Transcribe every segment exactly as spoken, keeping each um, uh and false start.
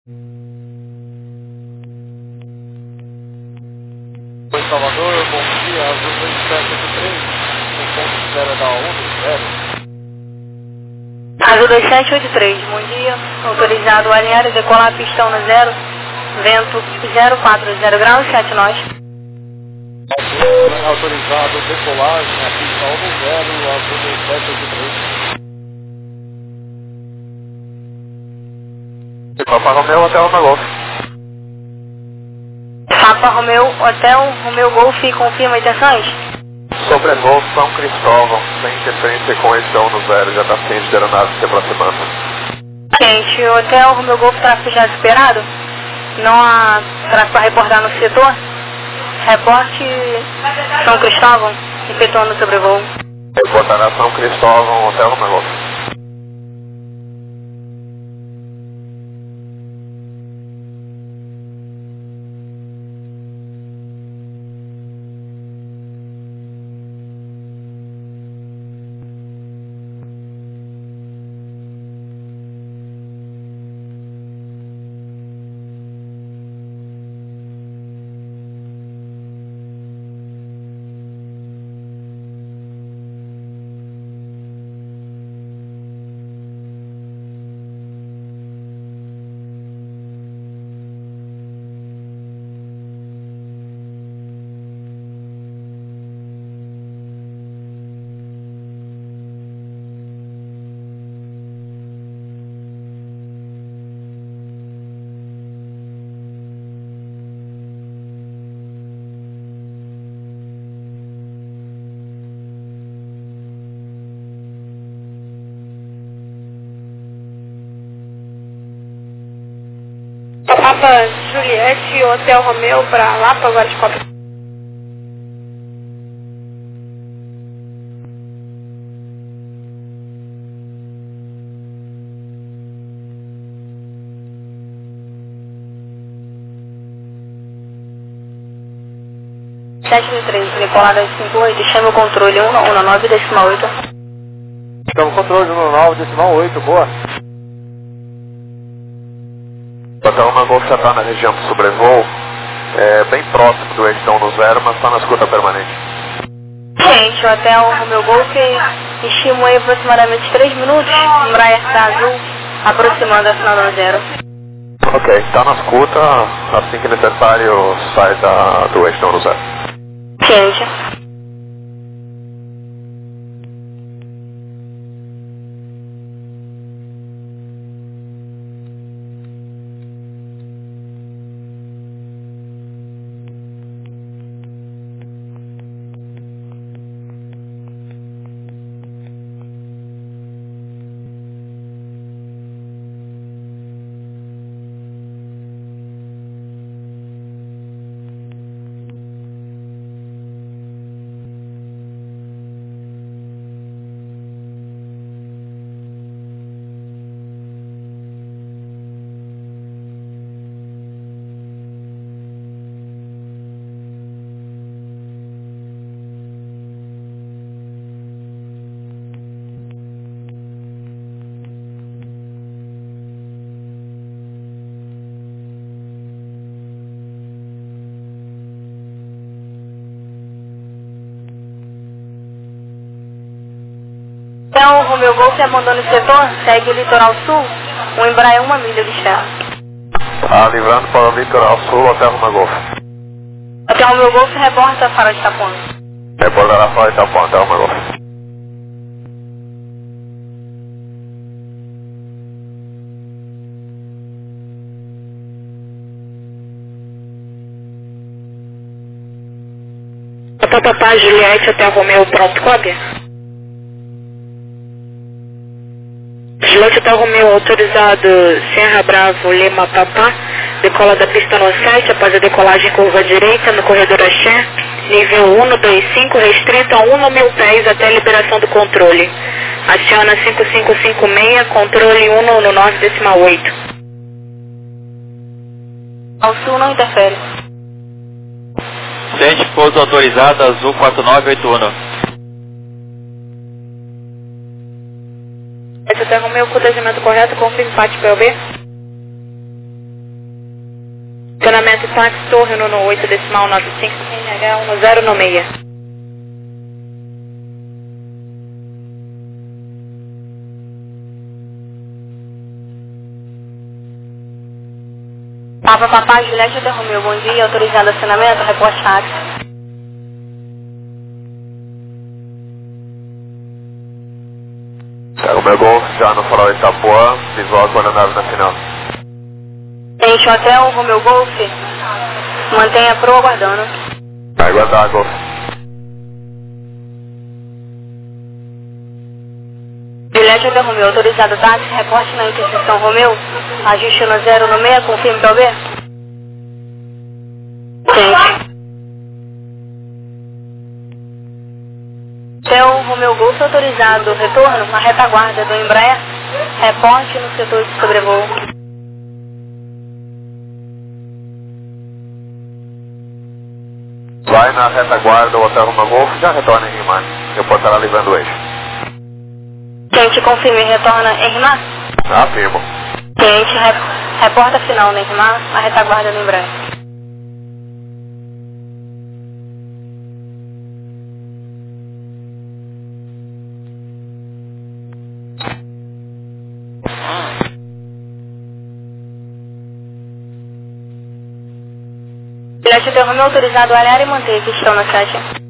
Oi, Salvador, bom dia, Azul dois sete oito três, o ponto de espera da um zero. Azul dois sete oito três, bom dia, autorizado a alinhar e decolar pistão no zero, vento zero quatro zero graus, sete nós. Autorizado decolagem a pistão no zero, Azul dois sete oito três. Papa Romeu, Hotel Romeu Golf. Papa Romeu, Hotel Romeu Golf, confirma intenções? Sobrevoo São Cristóvão, sem interferência com eixão no zero, já está ciente de aeronave se aproximando. Gente, Hotel Romeu Golf, tráfego já superado? Não há tráfego para reportar no setor? Reporte São Cristóvão, efetuando o sobrevoo. Reportará São Cristóvão, Hotel Romeu Golf. Papa Juliette, Hotel Romeu para Lapa, agora de cópia. sete mil e três, decolada cinco oito, chama o controle um nove decimal oito. Chama o controle um nove decimal oito, boa. Hotel Romeu Golf já está na região do sobrevoo, é, bem próximo do eixão no zero, mas está na escuta permanente. Gente, o Hotel Romeu Golf estimou aí aproximadamente três minutos, Embraer da Azul, aproximando a final do zero. Ok, está na escuta, assim que necessário sai da, do eixão no zero. Gente. Então, o Romeu Golf abandona o setor, segue o litoral sul, o Embraer uma milha de estrada. Tá livrando para o litoral sul, Hotel Romeu Golf. Hotel Romeu Golf reporta a Farol de Itapuã. Reportará Farol de Itapuã, Hotel Romeu Golf. Hotel Papá Juliette, Hotel Romeu, pronto, cópia? Juliette, Hotel Romeu, autorizado Serra Bravo, Lima, Papá, decola da pista no sete, após a decolagem curva direita, no corredor Axé, nível um dois cinco, restrito a um mil pés até a liberação do controle. Aciona cinco cinco cinco seis, controle um no nove decimal oito. Ao sul não interfere. Sente pouso autorizado, Azul quatro nove oito um. Esse Hotel Romeu, com o descimento correto, confirma empate P O B. Juliette, táxi Torre, Nuno oito, decimal nove cinco, N H um zero nove seis. Papa Papai, Juliette Hotel Romeo, bom dia, autorizado acionamento, reporte táxi. Pega o meu Golf já no farol Itapuã, visual com a nave na final. Gente, Hotel Romeo Golf, mantenha pro aguardando. Vai aguardar, Golf. Juliette Hotel Romeo, autorizado táxi, reporte na interseção Romeo, ajuste no zero no seis, confirme para o B. Gente. Hotel Romeo Golf, autorizado retorno, na retaguarda do Embraer, reporte no setor de sobrevoo. Vai na retaguarda do Hotel Romeo Golf, já retorna em Rimar. Reportará livrando o eixo. Gente, confirme, retorna em Rimar? Afirmo. Gente, rep reporta final na Rimar, na retaguarda do Embraer. Juliette Hotel Romeo, autorizado a olhar e manter que estão na sete.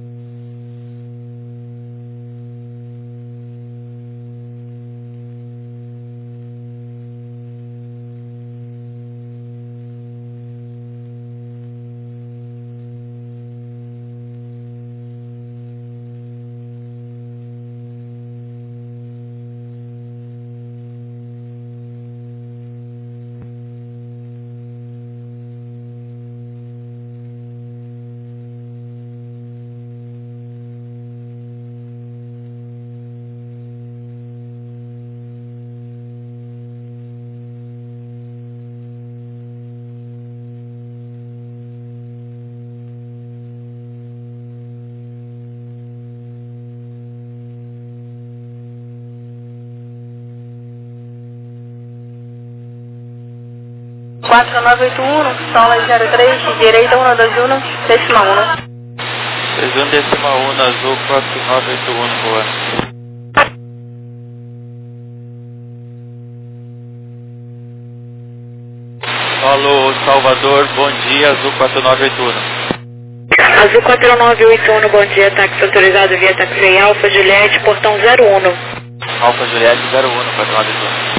quatro nove oito um, sola zero três, direita um dois um, decimal um. dois um decimal um, azul quatro nove oito um, boa. Alô, Salvador, bom dia, azul quatro nove oito um. Azul quatro nove oito um, bom dia, táxi autorizado via táxi Alfa Juliette, portão zero um. Alfa Juliette zero um, quatro nove oito um.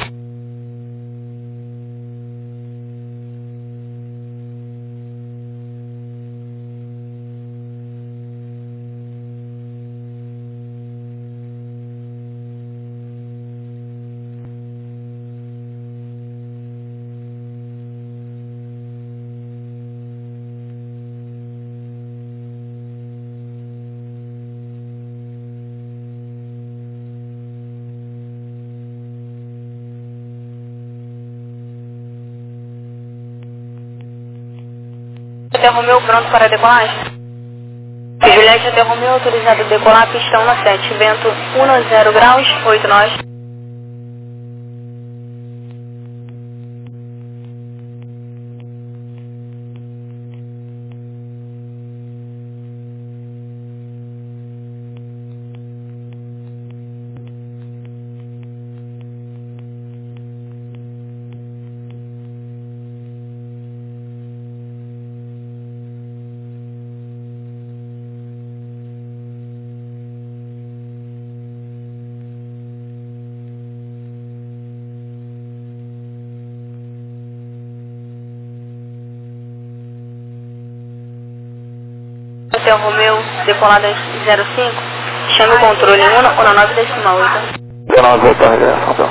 Hotel Romeo pronto para decolagem. Juliette Hotel Romeo autorizado a decolar, pistão na sete, vento um zero graus, oito nós. Hotel Romeo, decolada zero cinco, chame o controle um, um nove decimal oito. Eu não vou para então.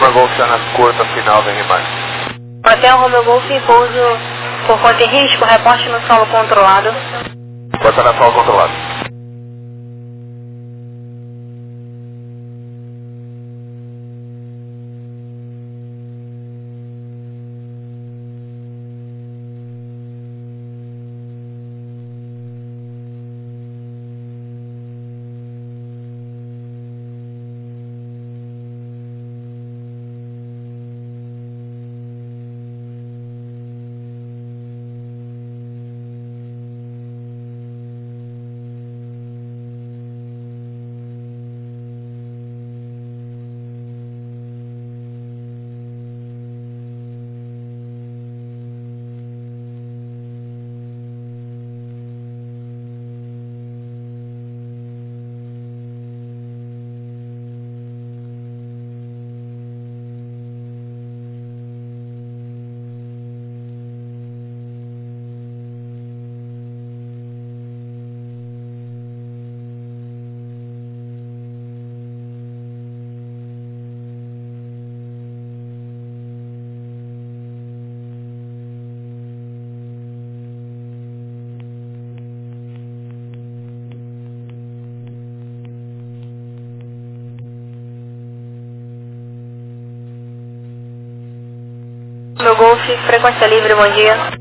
Lima Golf Channel curta final, vem mais. Hotel Romeo Golf, pouso por conta e risco, reporte no solo controlado. Bota na solo controlado. Meu Golf, frequência livre, bom dia.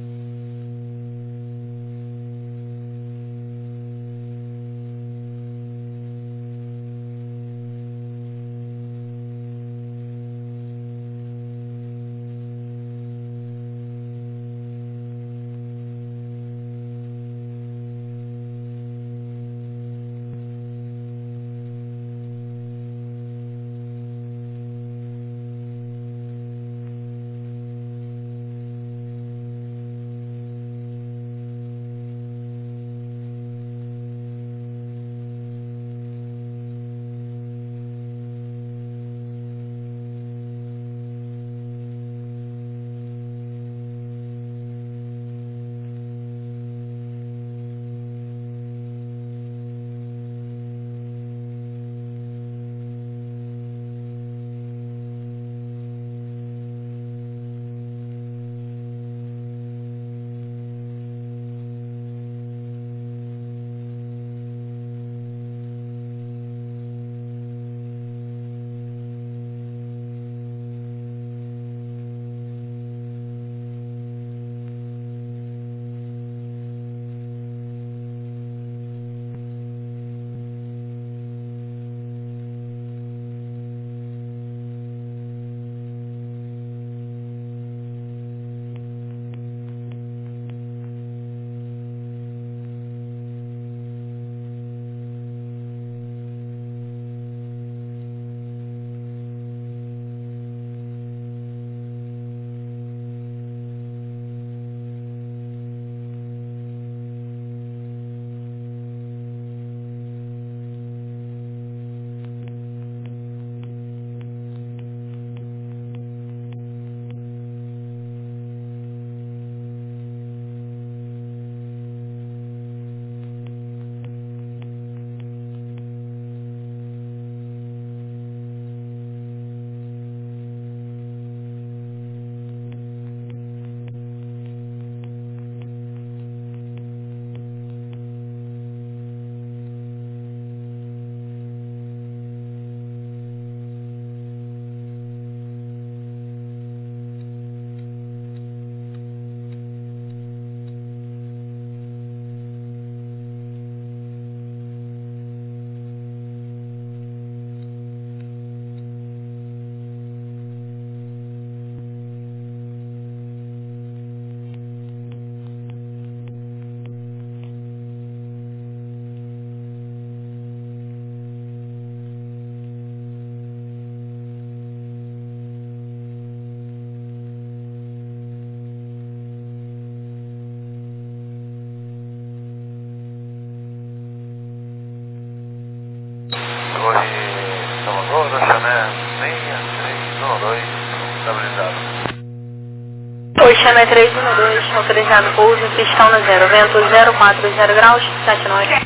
Oi, Channel três um dois, autorizado pouso, pistão no zero, vento zero quatro zero graus, sete nove.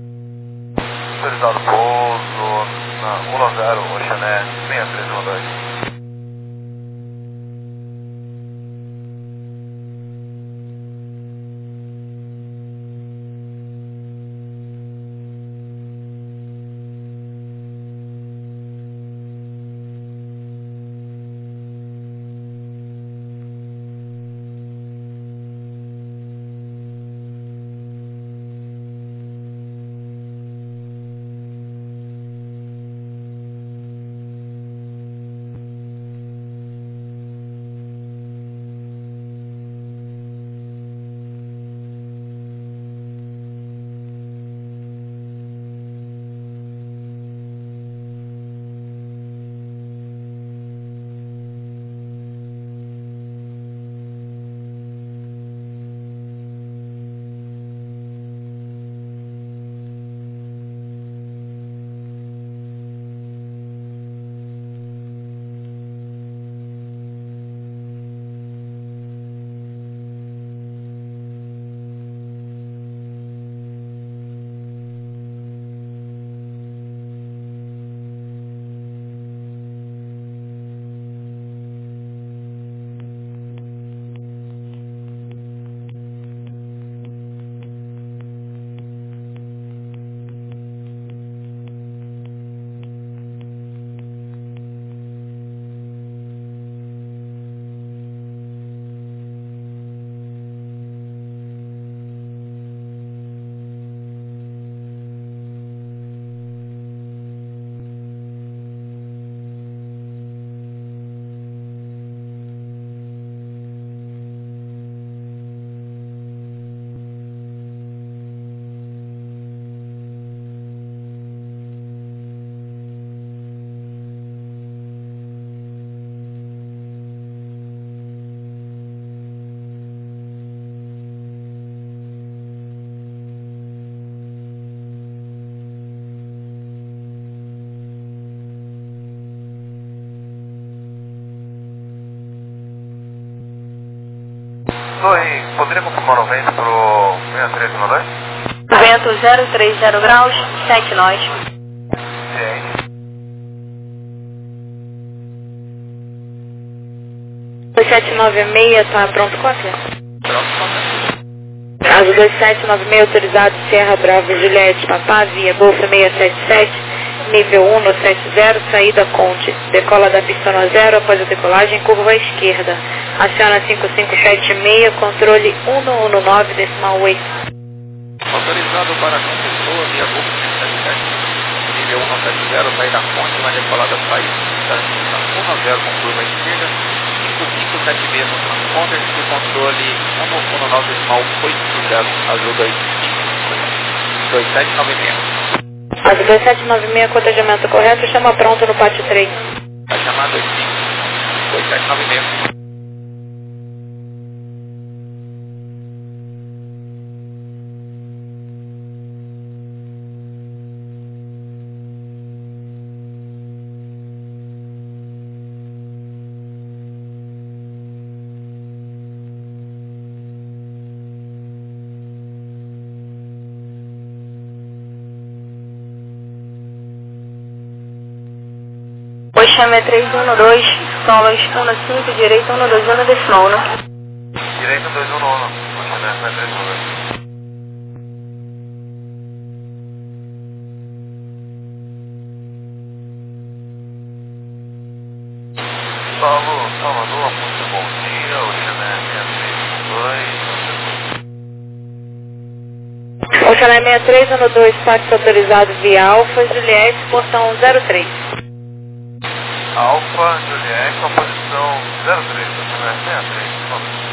Autorizado pouso na um zero, Channel seis três um dois. Oi, poderia confirmar o vento pro seis três um dois? Vento zero três zero graus, sete nós. Ciente. dois sete nove seis, tá pronto cópia? Pronto, cópia. Caso dois sete nove seis, autorizado Serra Bravo Juliette Papá, via Golf seis sete sete, nível um no sete zero, saída Conte. Decola da pista no zero, após a decolagem, curva à esquerda. Aciona cinco cinco sete seis, controle um um nove, decimal oito. Autorizado para João Pessoa, via Golf seis sete sete, nível um no sete zero, saída Conte, na decolada saída um a zero com curva à esquerda, cinco cinco sete seis no transponder, e controle um um nove, decimal oito zero, azul dois sete nove seis. Azul dois sete nove seis, cotejamento correto, chama pronto no pátio três. A chamada é dois sete nove seis. Oxame três um dois, solas um cinco, direito um dois um, decimal um. Direito dois um um. Oxame três um dois. Paulo, Salvador, muito bom dia. Oxame seis três um dois. Oxalá seis três um dois, táxi autorizado via Alfa, Juliette, portão zero três. Alfa, Juliette, com a posição zero três, Oxame seis três, por favor.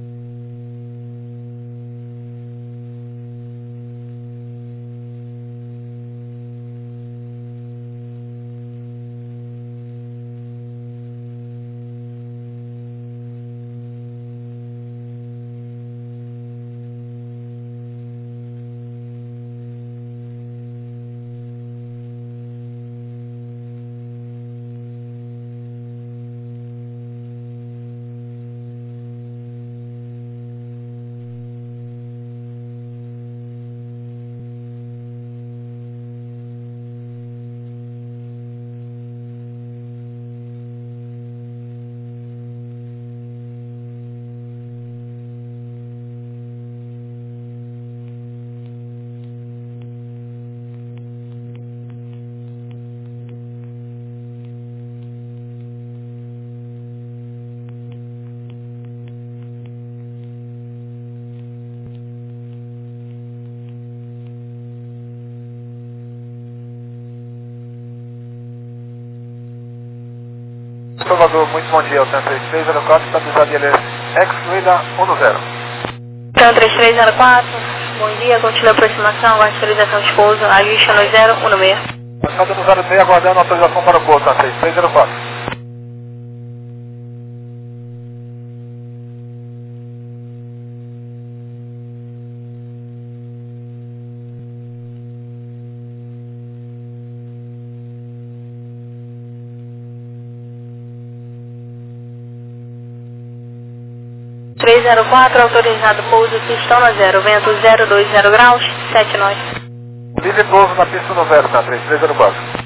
Salvador, muito bom dia. O T três três zero quatro, estabilizado ele é excluída um zero. T três três zero quatro, bom dia, continua a aproximação, aguarde autorização de pouso, ajuste no zero um seis. Passado no zero seis, aguardando autorização para o pouso, T três três zero quatro. três zero quatro, autorizado pouso, pistão no zero, vento zero dois zero graus, sete nós. Livre pouso na pista no zero, T três três zero quatro.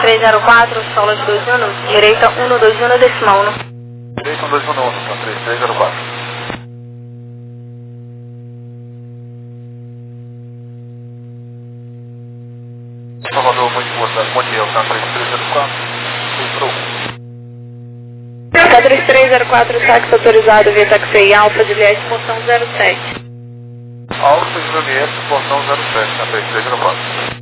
três zero quatro, solo de dois um, direita um dois um decimal um. Direita um dois um, então três três zero quatro. Salvador, muito boa tarde, bom dia, tá três três zero quatro, filtrou. K três três zero quatro, táxi autorizado via táxi Alfa Juliette, portão zero sete. Alfa Juliette, portão zero sete, tá três três zero quatro.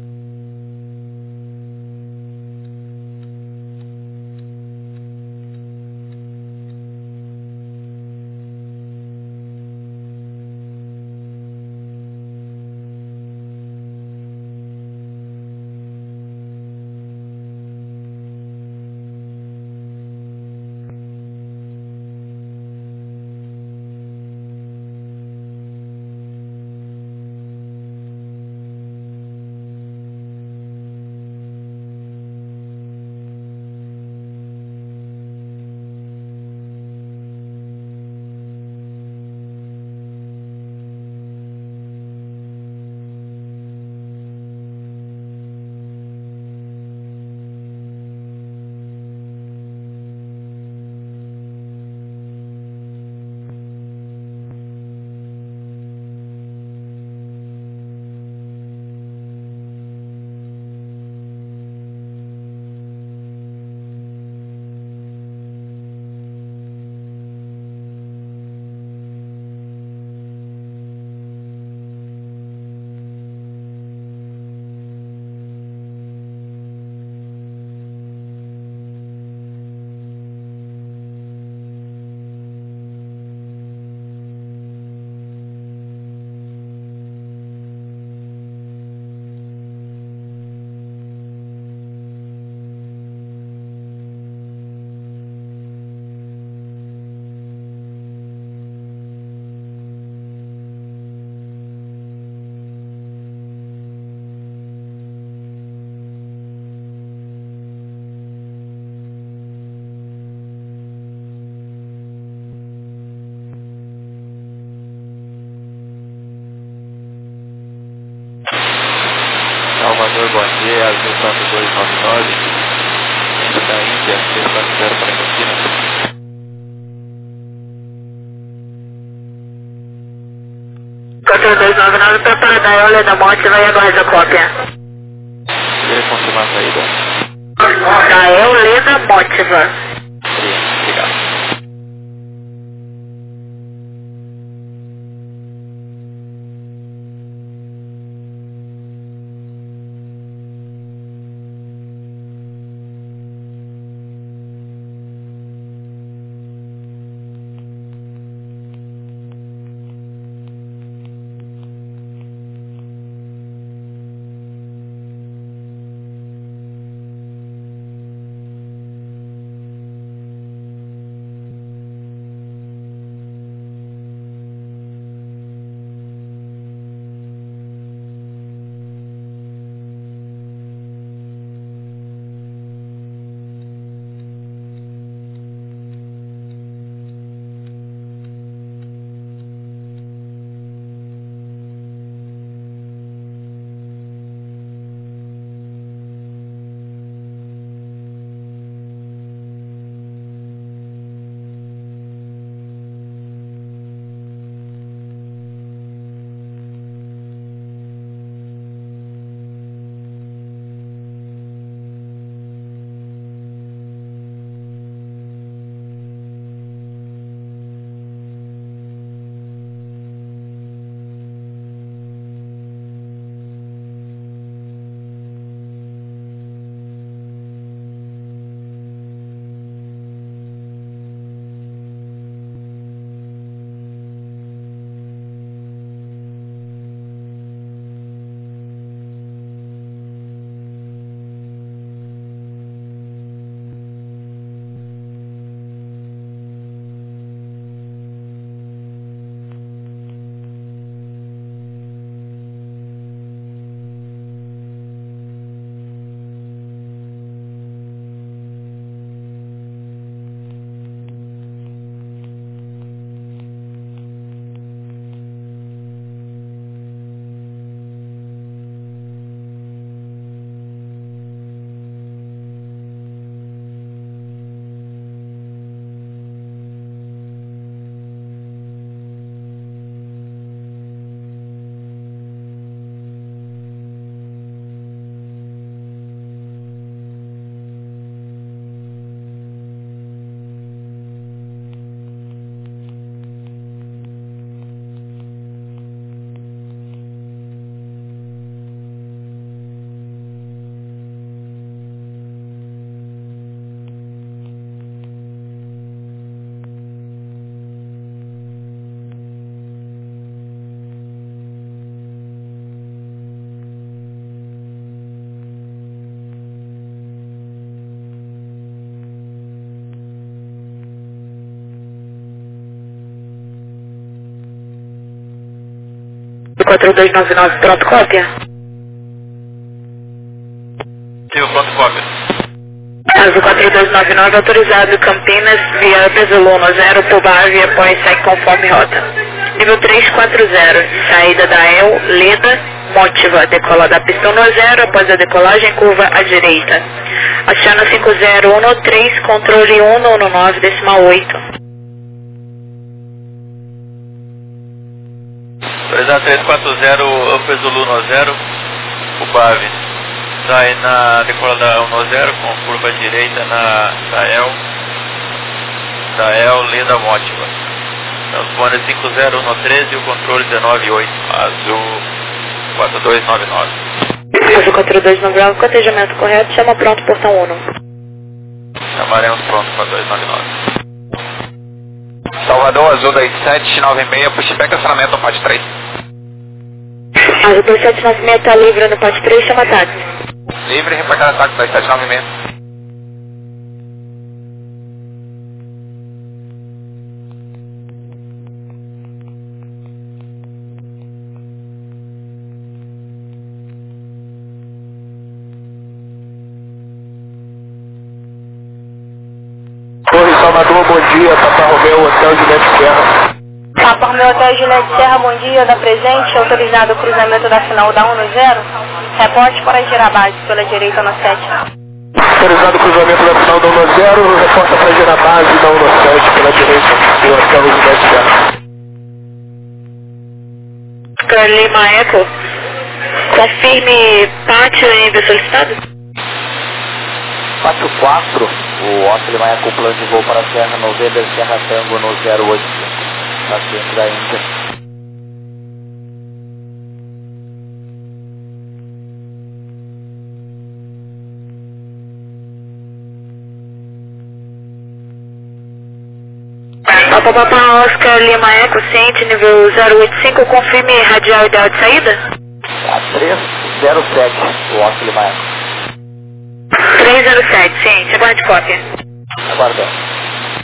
Salvador, bom dia, Azul quatro dois nove nove, centro da Índia, três quatro zero para Campinas. quatro dois nove nove, prepara da Eole da Morte, vai aguardar a cópia. Queria confirmar a saída. Da Eole da Motiva. Obrigado. quatro dois nove nove, pronto, cópia. Sim, pronto, cópia. Azul quatro dois nove nove, autorizado Campinas, via Pesoluna zero, Pubá, via pós, segue conforme rota. Nível três quatro zero, saída da E L, Leda, Motiva, decola da pista no zero, após a decolagem, curva à direita. Oceano cinco zero um três, controle um um nove, decimal oito. Autorizado três quatro zero, Pesoluna zero, Pubá, sai na decola da um zero com curva à direita na da E L, da E L, Leda, Motiva. Transponder cinco zero um três e o controle dezenove oito, azul quatro dois nove nove. Azul quatro dois nove nove, cotejamento correto, chama pronto, portão um. Chamaremos pronto, quatro dois nove nove. Salvador, Azul dois sete nove seis, pushback acionamento no P A T três. Azul dois sete nove seis está livre no P A T três, chama táxi. Livre, reportar ataque dois sete nove seis. Torre Salvador, bom dia, Papa Romeu, Hotel Juliette Serra. Papa Romeu, Hotel Juliette Serra, bom dia, da presente, autorizado o cruzamento da final da um no zero, reporte para girar base pela direita no sete. Autorizado o cruzamento da final da um no zero, reporta para girar base da um no sete pela direita do Hotel Juliette Serra. Lima Eco, confirme pátio em nível solicitado. Pátio quatro, o Oscar Lima Eco, plano de voo para a Serra November, Serra Tango no zero oito cinco, na frente da Índia. Papa Papa Oscar Lima Eco, ciente, nível zero oito cinco, confirme radial ideal de saída. A três zero sete, o Oscar Lima Eco. três zero sete, sim, aguarde cópia. Aguardando.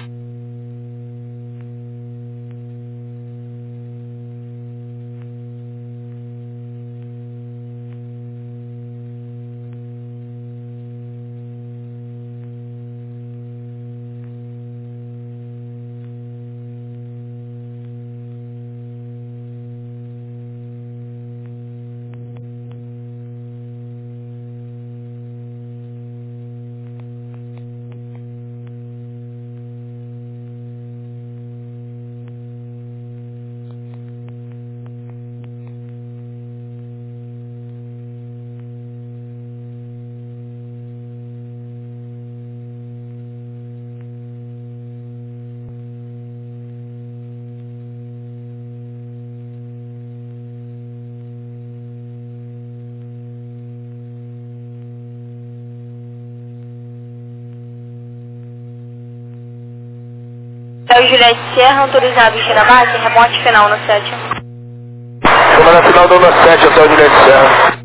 Hotel Juliette Serra, autorizado girar base, reporte final no sete. Comando final do um no sete, Hotel Juliette Serra.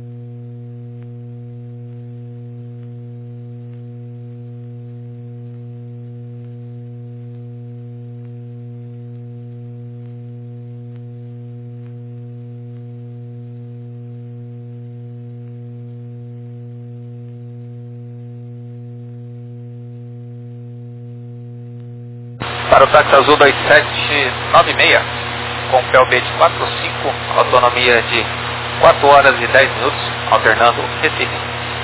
Para o táxi azul dois sete nove seis, com P L B de quatro cinco, autonomia de quatro horas e dez minutos, alternando Recife.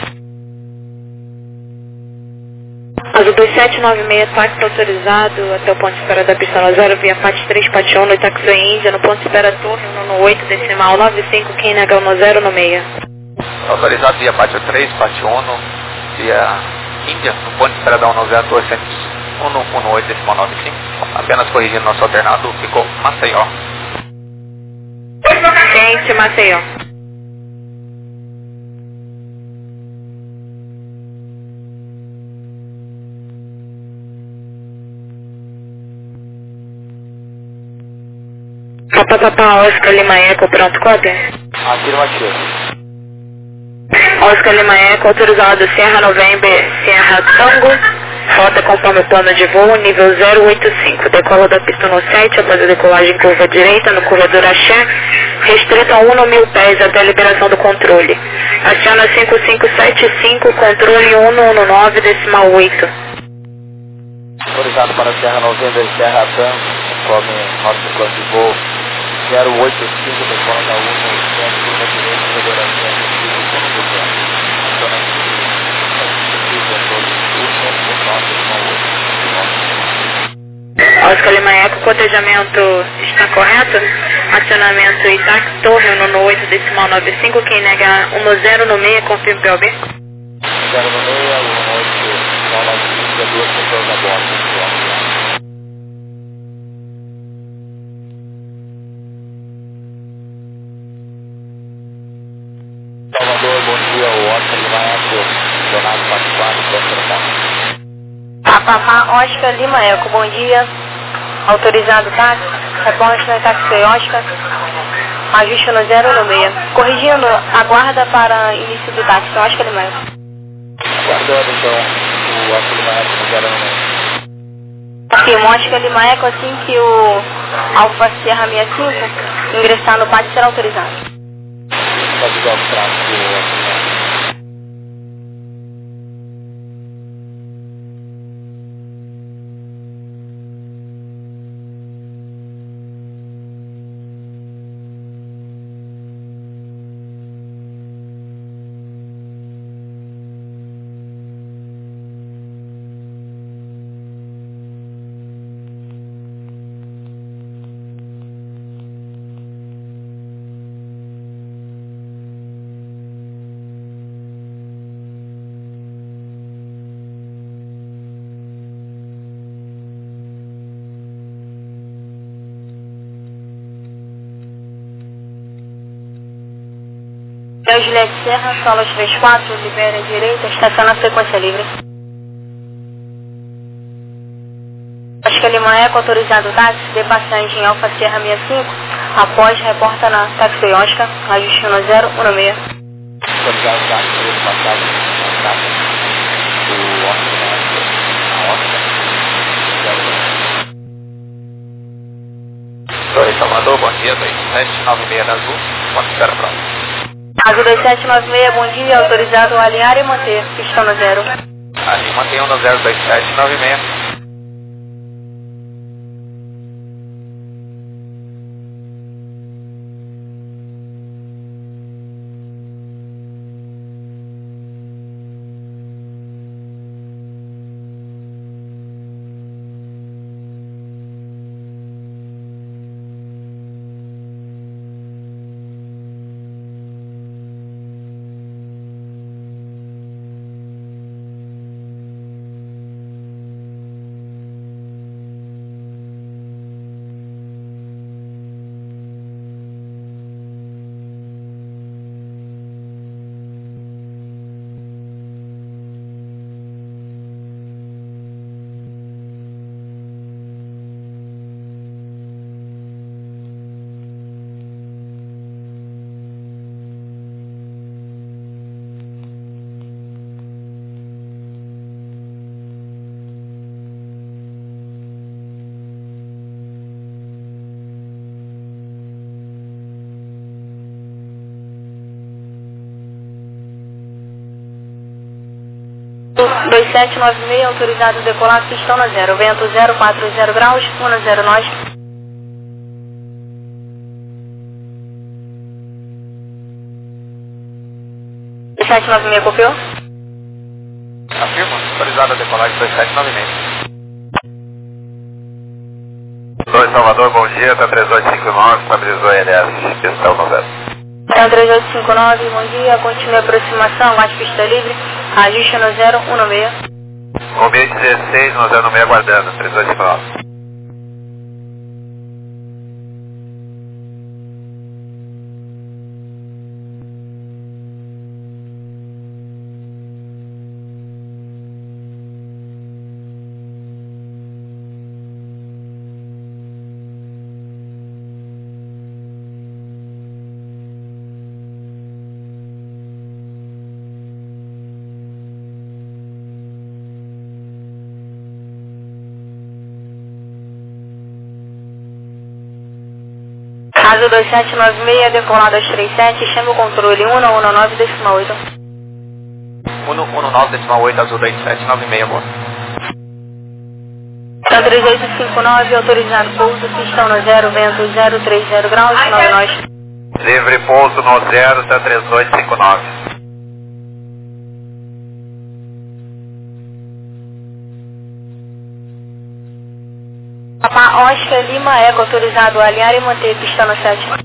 Azul dois sete nove seis, táxi autorizado até o ponto de espera da pista no zero, via P A T três, P A T um, no táxi Índia, no ponto de espera turno, no oito, decimal nove cinco, quem nega no zero no meia. Autorizado via P A T três, P A T um, via Índia, no ponto de espera da um no zero, duzentos um no oito, decimal nove cinco, apenas corrigindo nosso alternado, ficou Maceió. Gente, Maceió. Papa Papa Oscar Lima Eco, pronto, cópia? Afirmativo. Oscar Lima Eco, autorizado Serra November, Serra Tango, Rota conforme o plano de voo, nível zero oito cinco. Decola da pista no sete, após a decolagem curva direita no corredor Axé, restrito a um mil pés até a liberação do controle. Aciona cinco cinco sete cinco, controle um um nove, decimal oito. Autorizado para Serra November, Serra Tango, conforme rota do plano de voo, zero oito cinco, decola da um, centro, curva direita, corredor Axé, restrito ao plano do plano. Aciona cinco cinco sete cinco, controle um um nove, decimal oito. Oscar Lima Eco, cotejamento está correto? Acionamento Itac Torre um um oito, decimal nove cinco, quem nega um zero no meio, confirma P O B. zero no meio, um um oito, decimal nove cinco, duas pessoas a bordo. Salvador, bom dia, o Oscar Lima Eco, Leonardo quatro quatro, pode trocar. Papá Oscar Lima Eco, bom dia. Autorizado táxi, reporte no táxi Oscar, ajuste no zero no meio. Corrigindo, aguarda para início do táxi Oscar Lima Eco. Aguardando então o Oscar Lima Eco no zero no meio. Ok, o Oscar Lima Eco, assim que o Alfa Sierra sessenta e cinco ingressar no pátio será autorizado. Pode dar o traço do Oscar Lima Eco. Hotel Juliette Serra, Solas três quatro, libera à direita, estaciona a frequência livre. Oscar Lima Eco, autorizado táxi, de passagem Alfa Sierra sessenta e cinco, após reporta na táxi Oscar, ajuste no zero um no meio. Autorizado táxi, de passagem na táxi do Oscar Lima Eco, a Oscar, zero no meio. Torre Salvador, bom dia, dois sete nove seis da Azul, quanto espera pronto? Azul dois sete nove seis, bom dia, autorizado a alinhar e manter, pistão no zero. Ali mantém um no zero dois sete nove seis. dois sete nove seis, autorizado a decolar, pistão no zero, vento zero quatro zero graus, um no zero nós. dois sete nove seis, copiou? Afirma, autorizado a decolagem dois sete nove seis. Torre Salvador, bom dia, tá três oito cinco nove, estabilizou N S, pistão no zero. Então, três oito cinco nove, bom dia, continue a aproximação, mais pista livre, ajuste no zero um no meio. Combinei dezesseis, no zero no meio, aguardando, três oito cinco nove. Azul dois sete nove seis, decolado às três sete, chama o controle um um nove decimal oito. um um nove decimal oito, Azul dois sete nove seis, boa. Então três oito cinco nove, autorizado pouso, pistão no zero, vento zero três zero graus, nove nós. Livre pouso no zero, três oito cinco nove. Papa Oscar Lima Eco, autorizado a alinhar e manter pistão no sete.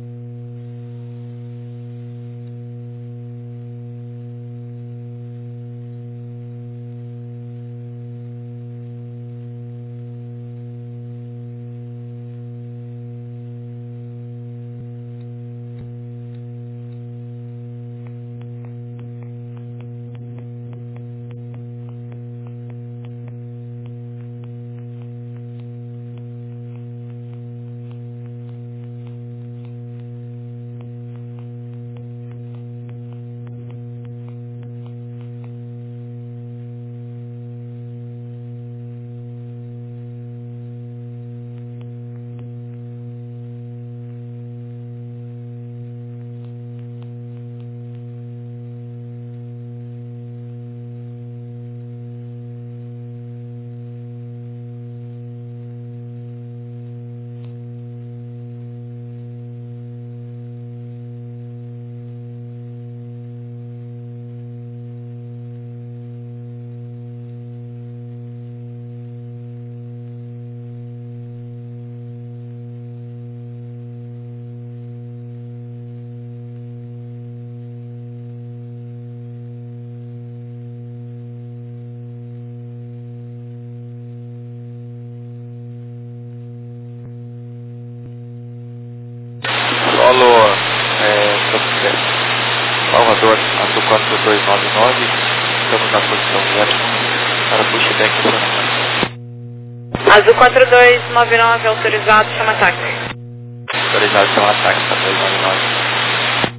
Solo é, Salvador, Azul quatro dois nove nove, estamos na posição zero para pushback acionamento. Azul quatro dois nove nove, autorizado, chama ataque. Autorizado chama ataque para dois nove nove.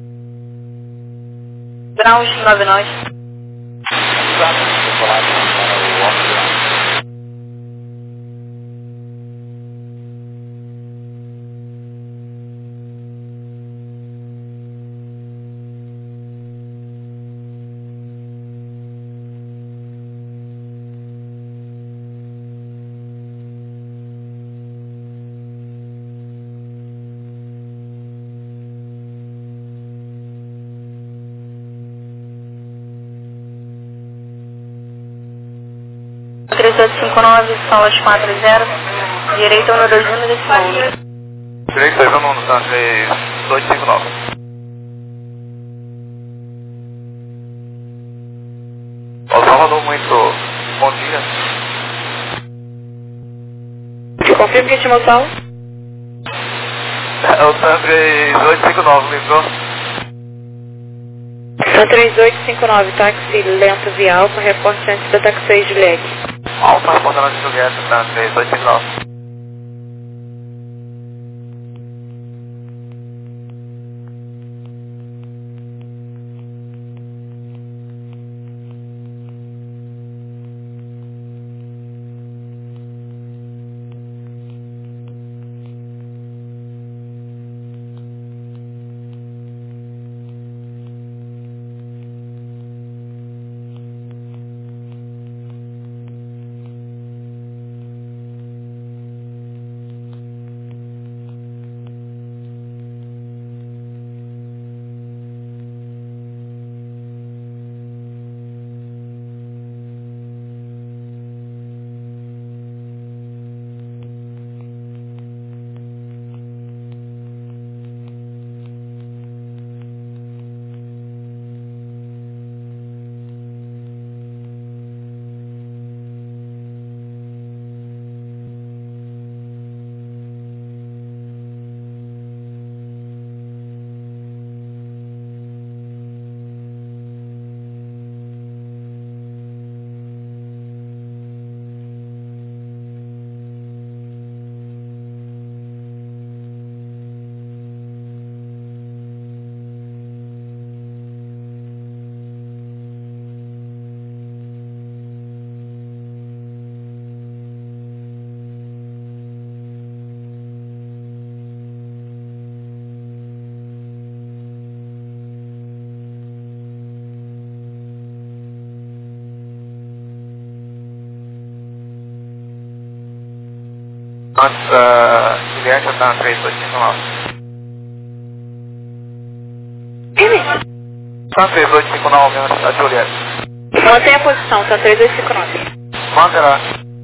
Graus, nove nós. Ativado, decolado para o off ground. três oito cinco nove, solas quatro zero, direita um dois um decimal um. Direito dois um, três dois cinco nove. Ó, Salvador, muito bom dia. Confirma que chamou Sal? É o Sam três oito cinco nove, lembrou? São três oito cinco nove, táxi lento via Alfa, reporte antes da táxi Juliette. Alfa, reportando de Juliette, Sam três oito cinco nove. Santos, uh, Juliette está três dois cinco nove. Está três dois cinco nove, a Juliette. Mantém a posição, está três dois cinco nove. Manterá.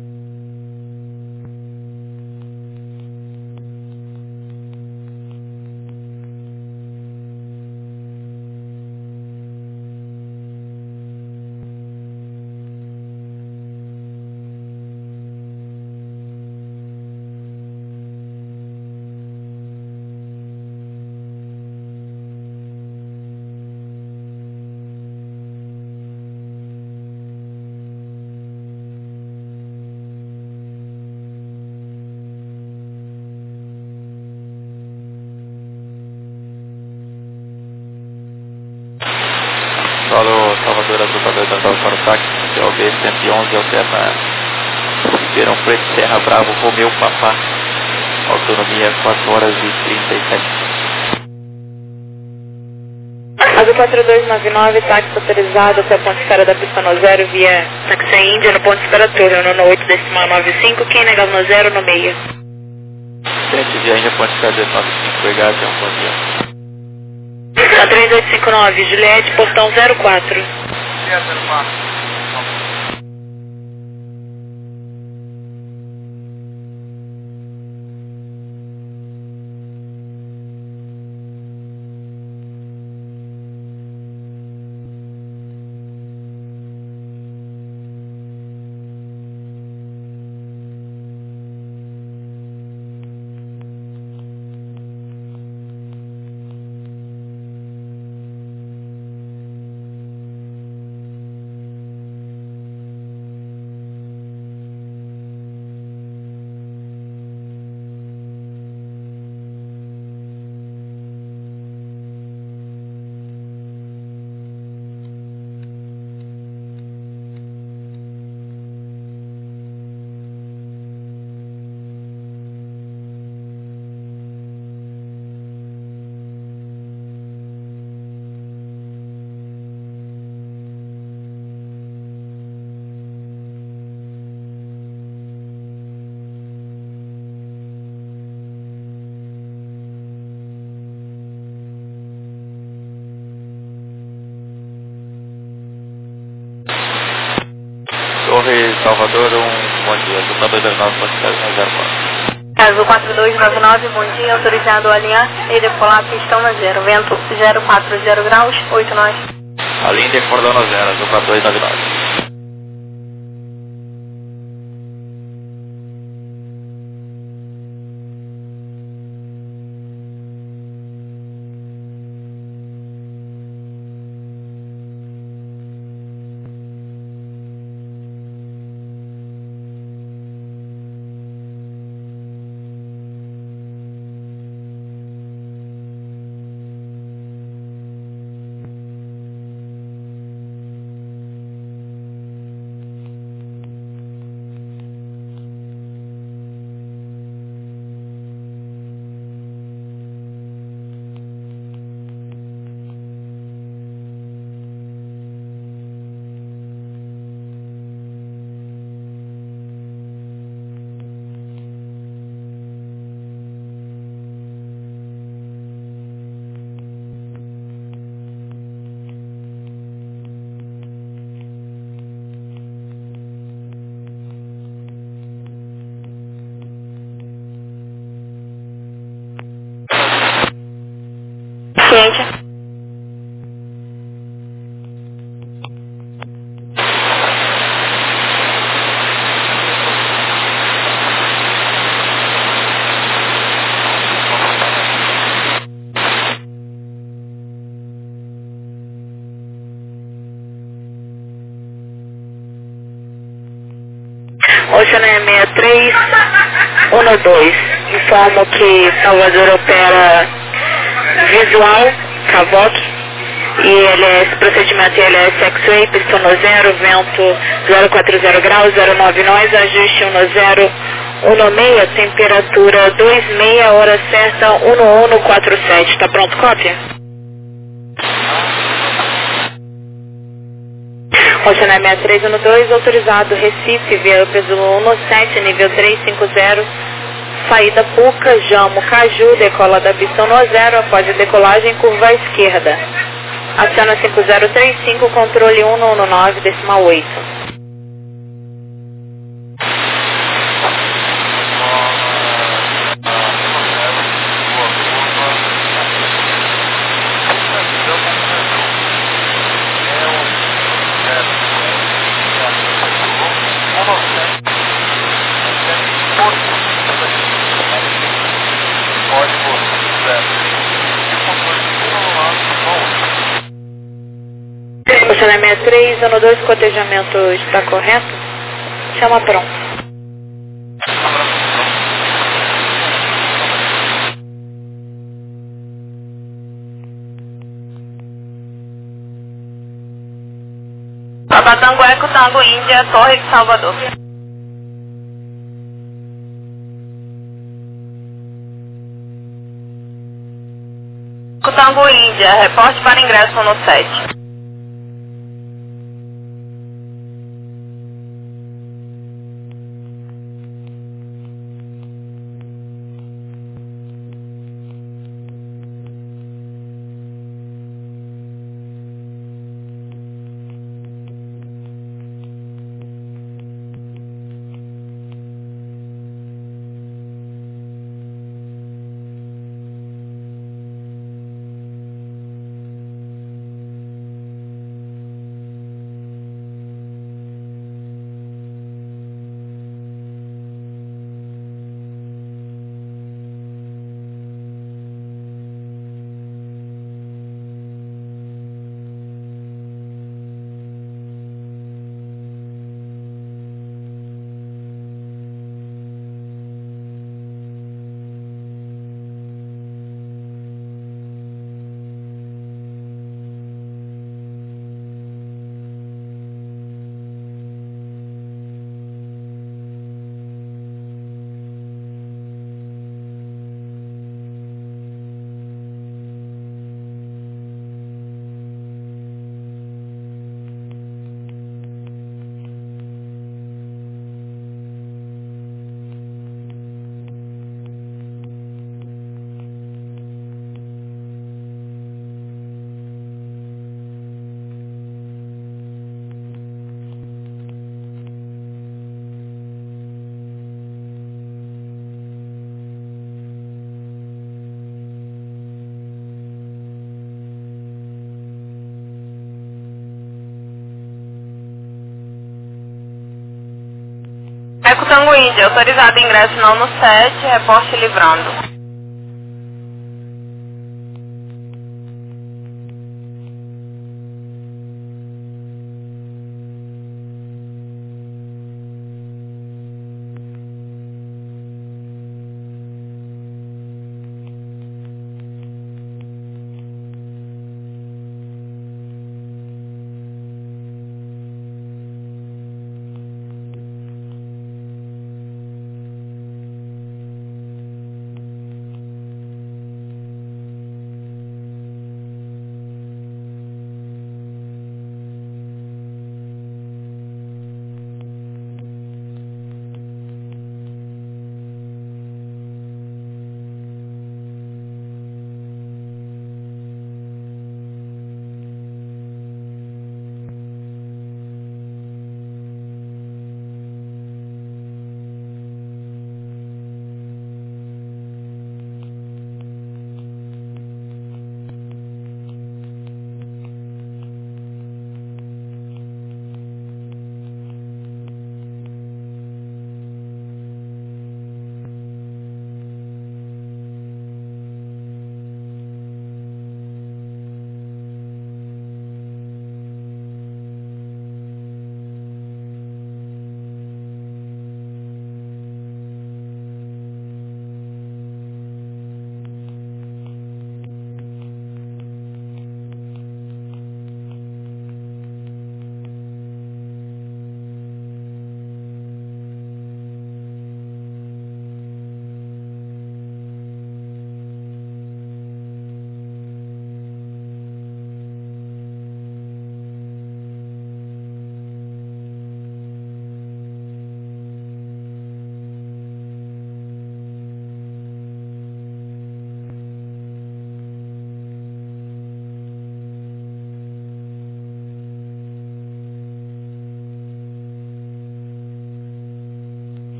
Solo Salvador, agrupador da Nova para o táxi, C O B cento e onze, alterna Ribeirão Preto, Serra Bravo, Romeu Papá, autonomia quatro horas e trinta e sete. Azul quatro dois nove nove, táxi autorizado até o ponto de espera da pista no zero via táxi Índia no ponto de espera turno no oito decimal nove cinco, quem nega no zero no meio. sete via Índia, ponto de espera nove cinco, obrigado, é um bom dia. A três oito cinco nove, Juliette, portão zero quatro. zero quatro. Torre Salvador, um bom dia, agrupador da Nova para o zero quatro. Azul quatro dois nove nove, bom dia, autorizado a alinhar e decolar pistão na zero, vento zero quatro zero graus, oito nós. Alinha de cordão no zero, Azul quatro dois nove nove. Ciência. Oceané seis três um dois, informo que Salvador opera visual, Cavoque, e L S, procedimento L S X-Ray, pistão no zero, vento zero quatro zero graus, zero nove nós, ajuste um no zero, um no meia, temperatura dois meia, hora certa um no um no quatro sete, está pronto, cópia? Oceané seis três um dois, autorizado Recife, via Upes um no sete, nível três cinco zero, saída Puca, Jamo, Caju, decola da pista um zero, após a decolagem, curva à esquerda. Aciona cinco zero três cinco, controle um um nove, decimal oito. Selemet três, ano dois, cotejamento está correto? Chama pronto. Babatango Eco Tango Índia, Torre de Salvador. Tango Índia, reporte para ingresso no sete. Eco Tango Índia, autorizado ingresso não no sete, reporte livrando.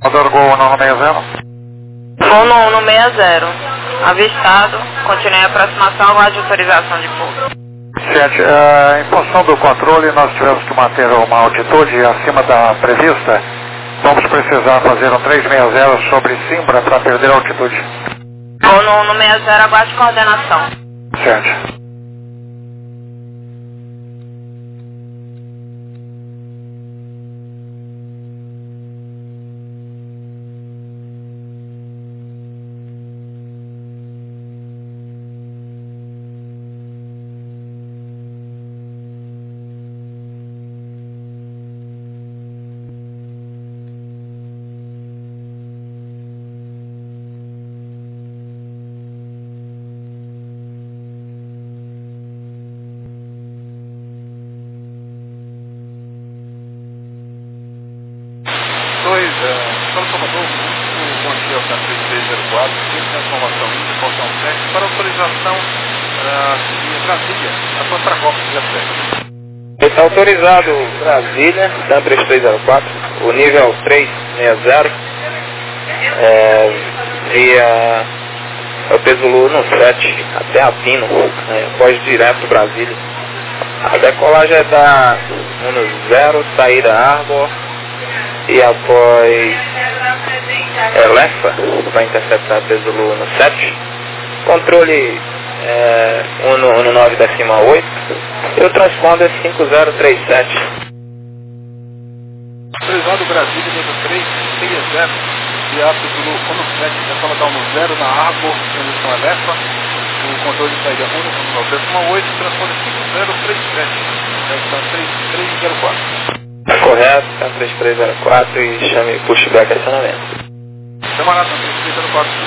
Motor Gol um nove seis zero. Gol no um seis zero. Avistado. Continue a aproximação, aguarde autorização de pouso. sete. Uh, em função do controle, nós tivemos que manter uma altitude acima da prevista. Vamos precisar fazer um três seis zero sobre Simbra para perder a altitude. Gol no um seis zero, aguarde coordenação. sete. dois, para o Salvador, o bom dia, o três três zero quatro, transformação Índia, portão sete, para autorização uh, de Brasília, a Contracopa zero sete. Está autorizado Brasília, TAM três três zero quatro, o nível três seis zero, é, via o peso Luno sete até a Pino, é, após direto Brasília. A decolagem é da um zero, saída Arbor, e após Elefa, vai interceptar peso Luno sete, controle é, um nove decimal oito, e o transponder cinco zero três sete. Autorizado Brasília, nível três seis zero, via peso Luno sete, decola da um zero na Arbor, condição Elefa, o controle de saída um nove decimal oito, transponder cinco zero três sete, então três três zero quatro. Está correto, TAM três três zero quatro e chame pushback acionamento. Camarada três três zero quatro.